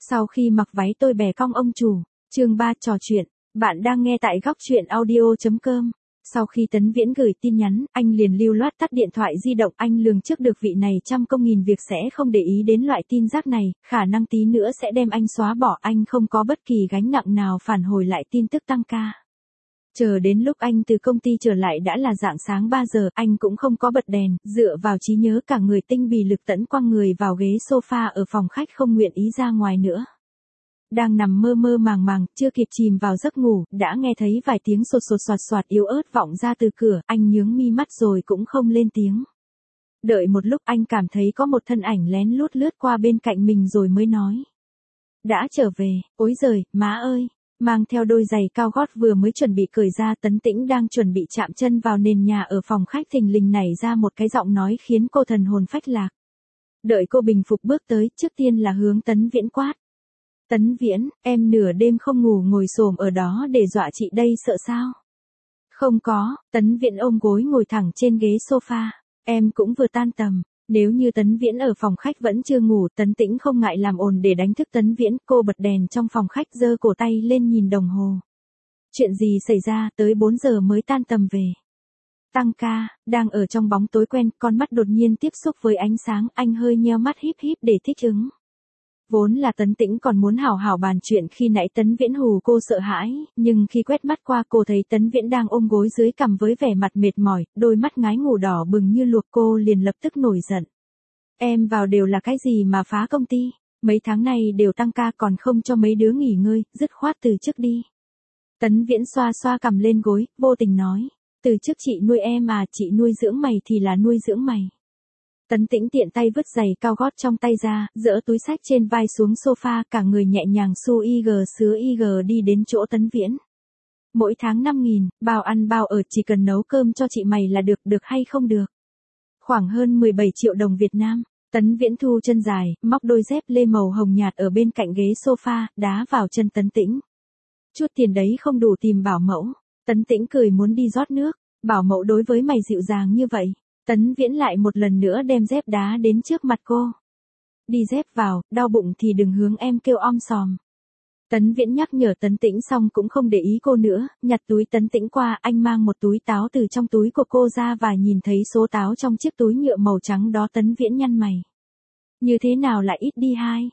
Sau khi mặc váy tôi bẻ cong ông chủ. Chương 3 trò chuyện. Bạn đang nghe tại góc truyện audio.com. Sau khi Tấn Viễn gửi tin nhắn, anh liền lưu loát tắt điện thoại di động. Anh lường trước được vị này trăm công nghìn việc sẽ không để ý đến loại tin rác này, khả năng tí nữa sẽ đem anh xóa bỏ. Anh không có bất kỳ gánh nặng nào phản hồi lại tin tức tăng ca. Chờ đến lúc anh từ công ty trở lại đã là rạng sáng 3 giờ, anh cũng không có bật đèn, dựa vào trí nhớ cả người tinh bì lực tẫn quăng người vào ghế sofa ở phòng khách không nguyện ý ra ngoài nữa. Đang nằm mơ mơ màng màng, chưa kịp chìm vào giấc ngủ, đã nghe thấy vài tiếng sột sột soạt soạt yếu ớt vọng ra từ cửa, anh nhướng mi mắt rồi cũng không lên tiếng. Đợi một lúc anh cảm thấy có một thân ảnh lén lút lướt qua bên cạnh mình rồi mới nói. Đã trở về, ối giời, má ơi. Mang theo đôi giày cao gót vừa mới chuẩn bị cởi ra, Tấn Tĩnh đang chuẩn bị chạm chân vào nền nhà ở phòng khách thình lình nảy ra một cái giọng nói khiến cô thần hồn phách lạc. Đợi cô bình phục bước tới, trước tiên là hướng Tấn Viễn quát. Tấn Viễn, em nửa đêm không ngủ ngồi xổm ở đó để dọa chị đây sợ sao? Không có, Tấn Viễn ôm gối ngồi thẳng trên ghế sofa, em cũng vừa tan tầm. Nếu như Tấn Viễn ở phòng khách vẫn chưa ngủ, Tấn Tĩnh không ngại làm ồn để đánh thức Tấn Viễn, cô bật đèn trong phòng khách giơ cổ tay lên nhìn đồng hồ. Chuyện gì xảy ra, tới 4 giờ mới tan tầm về. Tăng ca, đang ở trong bóng tối quen, con mắt đột nhiên tiếp xúc với ánh sáng, anh hơi nheo mắt híp híp để thích ứng. Vốn là Tấn Tĩnh còn muốn hảo hảo bàn chuyện khi nãy Tấn Viễn hù cô sợ hãi, nhưng khi quét mắt qua cô thấy Tấn Viễn đang ôm gối dưới cằm với vẻ mặt mệt mỏi, đôi mắt ngái ngủ đỏ bừng như luộc, cô liền lập tức nổi giận. Em vào đều là cái gì mà phá công ty, mấy tháng này đều tăng ca còn không cho mấy đứa nghỉ ngơi, dứt khoát từ chức đi. Tấn Viễn xoa xoa cằm lên gối, vô tình nói, từ chức chị nuôi em à, chị nuôi dưỡng mày thì là nuôi dưỡng mày. Tấn Tĩnh tiện tay vứt giày cao gót trong tay ra, dỡ túi xách trên vai xuống sofa, cả người nhẹ nhàng xu IG sứa IG đi đến chỗ Tấn Viễn. Mỗi tháng 5.000, bao ăn bao ở, chỉ cần nấu cơm cho chị mày là được, được hay không được? Khoảng hơn 17 triệu đồng Việt Nam. Tấn Viễn thu chân dài, móc đôi dép lê màu hồng nhạt ở bên cạnh ghế sofa, đá vào chân Tấn Tĩnh. Chút tiền đấy không đủ tìm bảo mẫu. Tấn Tĩnh cười muốn đi rót nước. Bảo mẫu đối với mày dịu dàng như vậy. Tấn Viễn lại một lần nữa đem dép đá đến trước mặt cô. Đi dép vào, đau bụng thì đừng hướng em kêu om sòm. Tấn Viễn nhắc nhở Tấn Tĩnh xong cũng không để ý cô nữa, nhặt túi Tấn Tĩnh qua, anh mang một túi táo từ trong túi của cô ra và nhìn thấy số táo trong chiếc túi nhựa màu trắng đó, Tấn Viễn nhăn mày. Như thế nào lại ít đi 2?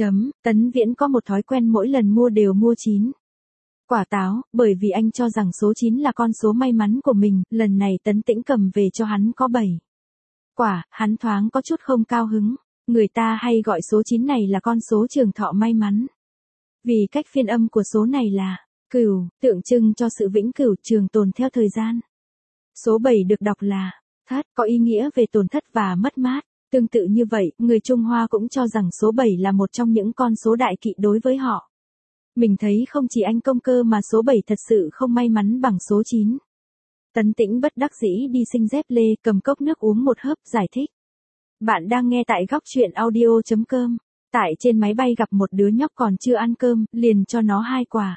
Tấn Viễn có một thói quen mỗi lần mua đều mua 9 quả táo, bởi vì anh cho rằng số 9 là con số may mắn của mình, lần này Tấn Tĩnh cầm về cho hắn có 7 quả, hắn thoáng có chút không cao hứng, người ta hay gọi số 9 này là con số trường thọ may mắn. Vì cách phiên âm của số này là cửu, tượng trưng cho sự vĩnh cửu trường tồn theo thời gian. Số 7 được đọc là thất, có ý nghĩa về tổn thất và mất mát. Tương tự như vậy, người Trung Hoa cũng cho rằng số 7 là một trong những con số đại kỵ đối với họ. Mình thấy không chỉ anh công cơ mà số 7 thật sự không may mắn bằng số 9. Tấn Tĩnh bất đắc dĩ đi xin dép lê, cầm cốc nước uống một hớp, giải thích. Bạn đang nghe tại góc truyện audio.com. Tại trên máy bay gặp một đứa nhóc còn chưa ăn cơm, liền cho nó 2 quả.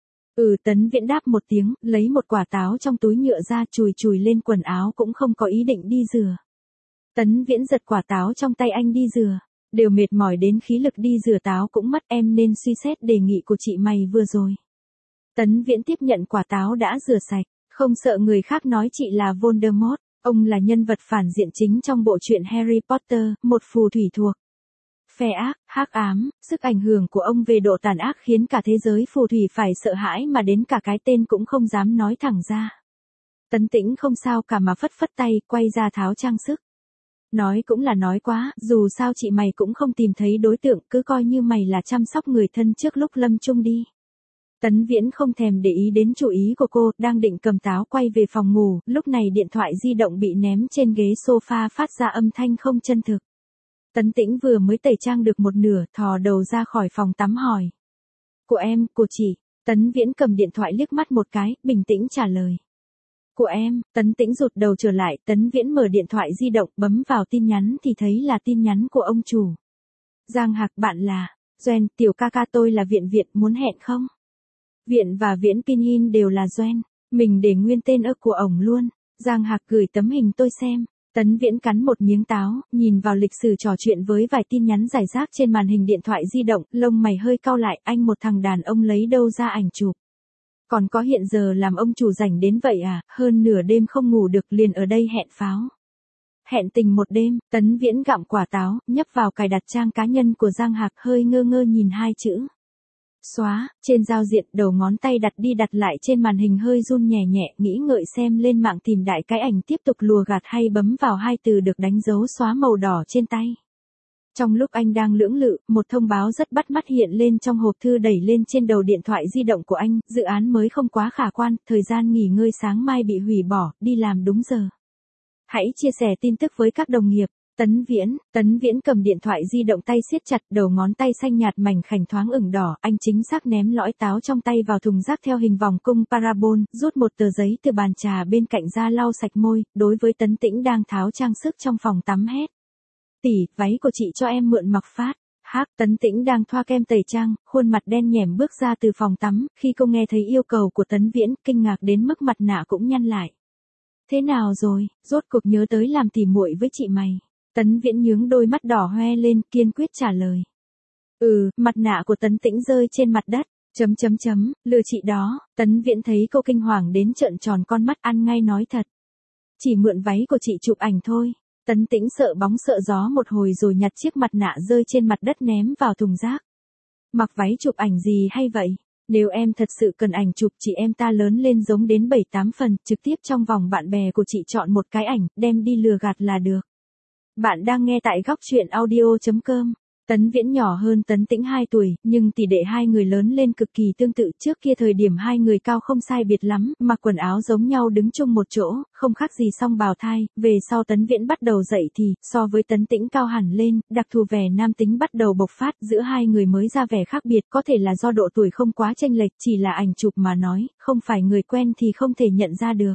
Tấn Viễn đáp một tiếng, lấy một quả táo trong túi nhựa ra, chùi chùi lên quần áo, cũng không có ý định đi rửa. Tấn Viễn giật quả táo trong tay anh đi rửa. Đều mệt mỏi đến khí lực đi rửa táo cũng mất, em nên suy xét đề nghị của chị mày vừa rồi. Tấn Viễn tiếp nhận quả táo đã rửa sạch, không sợ người khác nói chị là Voldemort, ông là nhân vật phản diện chính trong bộ truyện Harry Potter, một phù thủy thuộc phe ác, hắc ám, sức ảnh hưởng của ông về độ tàn ác khiến cả thế giới phù thủy phải sợ hãi mà đến cả cái tên cũng không dám nói thẳng ra. Tấn Tĩnh không sao cả mà phất phất tay, quay ra tháo trang sức. Nói cũng là nói quá, dù sao chị mày cũng không tìm thấy đối tượng, cứ coi như mày là chăm sóc người thân trước lúc lâm chung đi. Tấn Viễn không thèm để ý đến chủ ý của cô, đang định cầm táo quay về phòng ngủ, lúc này điện thoại di động bị ném trên ghế sofa phát ra âm thanh không chân thực. Tấn Tĩnh vừa mới tẩy trang được một nửa, thò đầu ra khỏi phòng tắm hỏi. Của em, của chị. Tấn Viễn cầm điện thoại liếc mắt một cái, bình tĩnh trả lời. Của em. Tấn Tĩnh rụt đầu trở lại, Tấn Viễn mở điện thoại di động, bấm vào tin nhắn thì thấy là tin nhắn của ông chủ. Giang Hạc, bạn là Doan, tiểu ca ca tôi là Viện, muốn hẹn không? Viện và Viễn Pinyin đều là Doan, mình để nguyên tên của ổng luôn. Giang Hạc gửi tấm hình tôi xem. Tấn Viễn cắn một miếng táo, nhìn vào lịch sử trò chuyện với vài tin nhắn rải rác trên màn hình điện thoại di động, lông mày hơi cau lại, anh một thằng đàn ông lấy đâu ra ảnh chụp. Còn có hiện giờ làm ông chủ rảnh đến vậy à, hơn nửa đêm không ngủ được liền ở đây hẹn pháo. Hẹn tình một đêm, Tấn Viễn gặm quả táo, nhấp vào cài đặt trang cá nhân của Giang Hạc hơi ngơ ngơ nhìn hai chữ. Xóa, trên giao diện đầu ngón tay đặt đi đặt lại trên màn hình hơi run nhẹ nhẹ, nghĩ ngợi xem lên mạng tìm đại cái ảnh tiếp tục lùa gạt hay bấm vào hai từ được đánh dấu xóa màu đỏ trên tay. Trong lúc anh đang lưỡng lự, một thông báo rất bắt mắt hiện lên trong hộp thư đẩy lên trên đầu điện thoại di động của anh, dự án mới không quá khả quan, thời gian nghỉ ngơi sáng mai bị hủy bỏ, đi làm đúng giờ. Hãy chia sẻ tin tức với các đồng nghiệp. Tấn Viễn cầm điện thoại di động tay siết chặt, đầu ngón tay xanh nhạt mảnh khảnh thoáng ửng đỏ, anh chính xác ném lõi táo trong tay vào thùng rác theo hình vòng cung parabol, rút một tờ giấy từ bàn trà bên cạnh ra lau sạch môi, đối với Tấn Tĩnh đang tháo trang sức trong phòng tắm hét. Tỷ, váy của chị cho em mượn mặc phát. Tấn Tĩnh đang thoa kem tẩy trang, khuôn mặt đen nhẻm bước ra từ phòng tắm, khi cô nghe thấy yêu cầu của Tấn Viễn, kinh ngạc đến mức mặt nạ cũng nhăn lại. Thế nào rồi, rốt cuộc nhớ tới làm tỉ muội với chị mày. Tấn Viễn nhướng đôi mắt đỏ hoe lên, kiên quyết trả lời. Mặt nạ của Tấn Tĩnh rơi trên mặt đất. Lừa chị đó. Tấn Viễn thấy cô kinh hoàng đến trợn tròn con mắt, ăn ngay nói thật. Chỉ mượn váy của chị chụp ảnh thôi. Tấn Tĩnh sợ bóng sợ gió một hồi rồi nhặt chiếc mặt nạ rơi trên mặt đất ném vào thùng rác. Mặc váy chụp ảnh gì hay vậy? Nếu em thật sự cần ảnh chụp chị em ta lớn lên giống đến 7-8 phần, trực tiếp trong vòng bạn bè của chị chọn một cái ảnh, đem đi lừa gạt là được. Bạn đang nghe tại góc truyện audio.com. Tấn Viễn nhỏ hơn Tấn Tĩnh 2 tuổi, nhưng tỷ đệ hai người lớn lên cực kỳ tương tự, trước kia thời điểm hai người cao không sai biệt lắm, mặc quần áo giống nhau đứng chung một chỗ, không khác gì song bào thai, về sau Tấn Viễn bắt đầu dậy thì, so với Tấn Tĩnh cao hẳn lên, đặc thù vẻ nam tính bắt đầu bộc phát, giữa hai người mới ra vẻ khác biệt, có thể là do độ tuổi không quá chênh lệch, chỉ là ảnh chụp mà nói, không phải người quen thì không thể nhận ra được.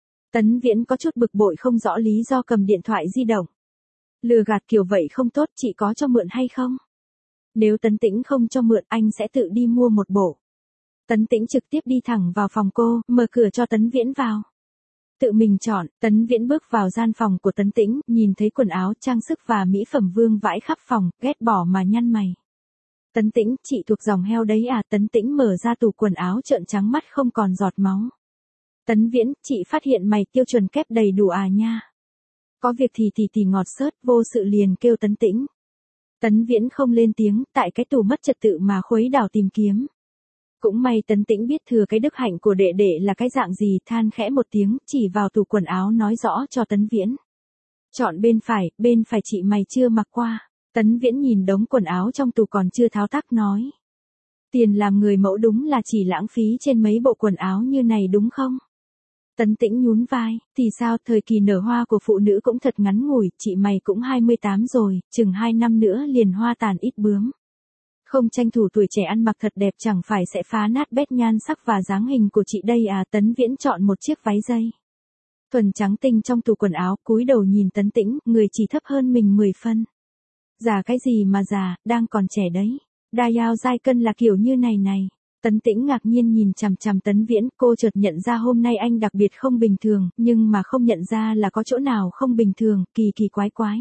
Tấn Viễn có chút bực bội không rõ lý do cầm điện thoại di động. Lừa gạt kiểu vậy không tốt, chị có cho mượn hay không? Nếu Tấn Tĩnh không cho mượn, anh sẽ tự đi mua một bộ. Tấn Tĩnh trực tiếp đi thẳng vào phòng cô, mở cửa cho Tấn Viễn vào. Tự mình chọn, Tấn Viễn bước vào gian phòng của Tấn Tĩnh, nhìn thấy quần áo, trang sức và mỹ phẩm vương vãi khắp phòng, ghét bỏ mà nhăn mày. Tấn Tĩnh, chị thuộc dòng heo đấy à? Tấn Tĩnh mở ra tủ quần áo trợn trắng mắt không còn giọt máu. Tấn Viễn, chị phát hiện mày tiêu chuẩn kép đầy đủ à nha. Có việc thì tỉ ngọt xớt, vô sự liền kêu Tấn Tĩnh. Tấn Viễn không lên tiếng, tại cái tủ mất trật tự mà khuấy đảo tìm kiếm. Cũng may Tấn Tĩnh biết thừa cái đức hạnh của đệ đệ là cái dạng gì, than khẽ một tiếng, chỉ vào tủ quần áo nói rõ cho Tấn Viễn. Chọn bên phải chị mày chưa mặc qua. Tấn Viễn nhìn đống quần áo trong tủ còn chưa tháo tác nói. Tiền làm người mẫu đúng là chỉ lãng phí trên mấy bộ quần áo như này đúng không? Tấn Tĩnh nhún vai, thì sao, thời kỳ nở hoa của phụ nữ cũng thật ngắn ngủi, chị mày cũng 28 rồi, chừng 2 năm nữa liền hoa tàn ít bướm. Không tranh thủ tuổi trẻ ăn mặc thật đẹp chẳng phải sẽ phá nát bét nhan sắc và dáng hình của chị đây à? Tấn Viễn chọn một chiếc váy dây thuần trắng tinh trong tủ quần áo, cúi đầu nhìn Tấn Tĩnh, người chỉ thấp hơn mình 10 phân. Già cái gì mà già, đang còn trẻ đấy. Đa yao giai cân là kiểu như này. Tấn Tĩnh ngạc nhiên nhìn chằm chằm Tấn Viễn, cô chợt nhận ra hôm nay anh đặc biệt không bình thường, nhưng mà không nhận ra là có chỗ nào không bình thường, kỳ quái.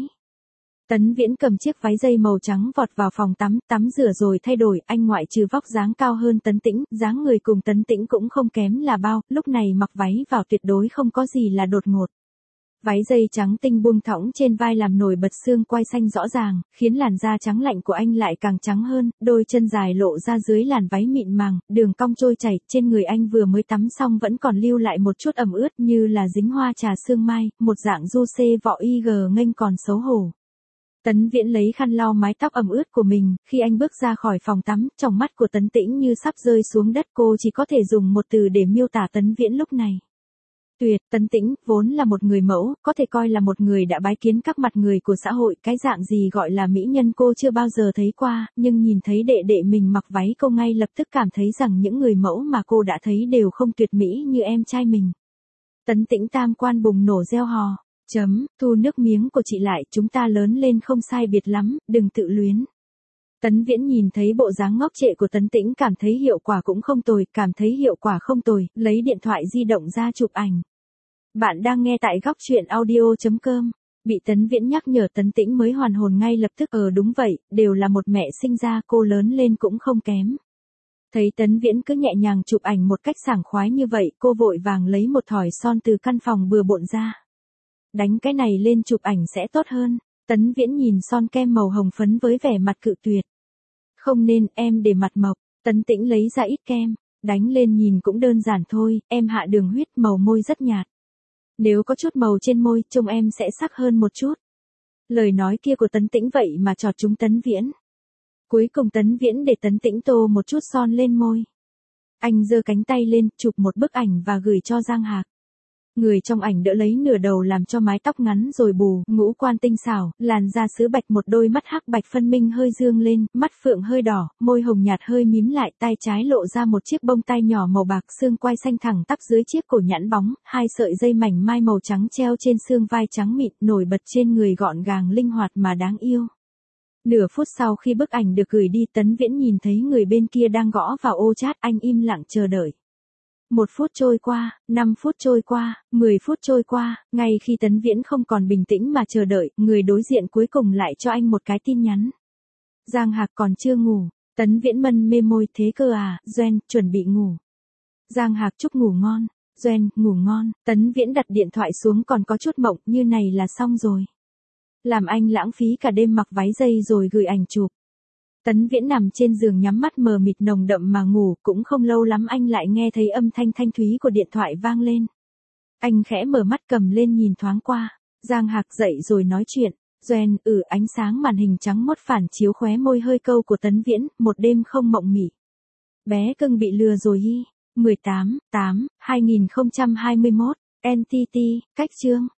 Tấn Viễn cầm chiếc váy dây màu trắng vọt vào phòng tắm rửa rồi thay đổi, anh ngoại trừ vóc dáng cao hơn Tấn Tĩnh, dáng người cùng Tấn Tĩnh cũng không kém là bao, lúc này mặc váy vào tuyệt đối không có gì là đột ngột. Váy dây trắng tinh buông thõng trên vai làm nổi bật xương quai xanh rõ ràng, khiến làn da trắng lạnh của anh lại càng trắng hơn, đôi chân dài lộ ra dưới làn váy mịn màng, đường cong trôi chảy, trên người anh vừa mới tắm xong vẫn còn lưu lại một chút ẩm ướt như là dính hoa trà sương mai, một dạng du xê vọ IG nghênh còn xấu hổ. Tấn Viễn lấy khăn lau mái tóc ẩm ướt của mình, khi anh bước ra khỏi phòng tắm, trong mắt của Tấn Tĩnh như sắp rơi xuống đất, cô chỉ có thể dùng một từ để miêu tả Tấn Viễn lúc này. Tuyệt. Tấn Tĩnh, vốn là một người mẫu, có thể coi là một người đã bái kiến các mặt người của xã hội, cái dạng gì gọi là mỹ nhân cô chưa bao giờ thấy qua, nhưng nhìn thấy đệ đệ mình mặc váy cô ngay lập tức cảm thấy rằng những người mẫu mà cô đã thấy đều không tuyệt mỹ như em trai mình. Tấn Tĩnh tam quan bùng nổ reo hò. Thu nước miếng của chị lại, chúng ta lớn lên không sai biệt lắm, đừng tự luyến. Tấn Viễn nhìn thấy bộ dáng ngốc trệ của Tấn Tĩnh cảm thấy hiệu quả không tồi, lấy điện thoại di động ra chụp ảnh. Bạn đang nghe tại góc truyện audio.com. Bị Tấn Viễn nhắc nhở Tấn Tĩnh mới hoàn hồn ngay lập tức, đúng vậy, đều là một mẹ sinh ra, cô lớn lên cũng không kém. Thấy Tấn Viễn cứ nhẹ nhàng chụp ảnh một cách sảng khoái như vậy, cô vội vàng lấy một thỏi son từ căn phòng bừa bộn ra. Đánh cái này lên chụp ảnh sẽ tốt hơn. Tấn Viễn nhìn son kem màu hồng phấn với vẻ mặt cự tuyệt. Không nên, em để mặt mộc. Tấn Tĩnh lấy ra ít kem, đánh lên nhìn cũng đơn giản thôi, em hạ đường huyết, màu môi rất nhạt. Nếu có chút màu trên môi, trông em sẽ sắc hơn một chút. Lời nói kia của Tấn Tĩnh vậy mà chọt trúng Tấn Viễn. Cuối cùng Tấn Viễn để Tấn Tĩnh tô một chút son lên môi. Anh giơ cánh tay lên, chụp một bức ảnh và gửi cho Giang Hạc. Người trong ảnh đỡ lấy nửa đầu làm cho mái tóc ngắn rồi bù, ngũ quan tinh xảo, làn da sứ bạch, một đôi mắt hắc bạch phân minh hơi dương lên, mắt phượng hơi đỏ, môi hồng nhạt hơi mím lại, tay trái lộ ra một chiếc bông tai nhỏ màu bạc, xương quai xanh thẳng tắp dưới chiếc cổ nhẵn bóng, hai sợi dây mảnh mai màu trắng treo trên xương vai trắng mịn, nổi bật trên người gọn gàng linh hoạt mà đáng yêu. Nửa phút sau khi bức ảnh được gửi đi, Tấn Viễn nhìn thấy người bên kia đang gõ vào ô chat, anh im lặng chờ đợi. 1 phút trôi qua, 5 phút trôi qua, 10 phút trôi qua, ngay khi Tấn Viễn không còn bình tĩnh mà chờ đợi, người đối diện cuối cùng lại cho anh một cái tin nhắn. Giang Hạc còn chưa ngủ. Tấn Viễn mân mê môi, thế cơ à, Doan, chuẩn bị ngủ. Giang Hạc chúc ngủ ngon. Doan, ngủ ngon. Tấn Viễn đặt điện thoại xuống, còn có chút mộng, như này là xong rồi. Làm anh lãng phí cả đêm mặc váy dây rồi gửi ảnh chụp. Tấn Viễn nằm trên giường nhắm mắt mờ mịt nồng đậm mà ngủ, cũng không lâu lắm anh lại nghe thấy âm thanh thanh thúy của điện thoại vang lên. Anh khẽ mở mắt cầm lên nhìn thoáng qua. Giang Hạc dậy rồi nói chuyện. Doan, ánh sáng màn hình trắng mốt phản chiếu khóe môi hơi câu của Tấn Viễn, một đêm không mộng mị. Bé cưng bị lừa rồi hi. 18/8/2021, NTT, cách chương.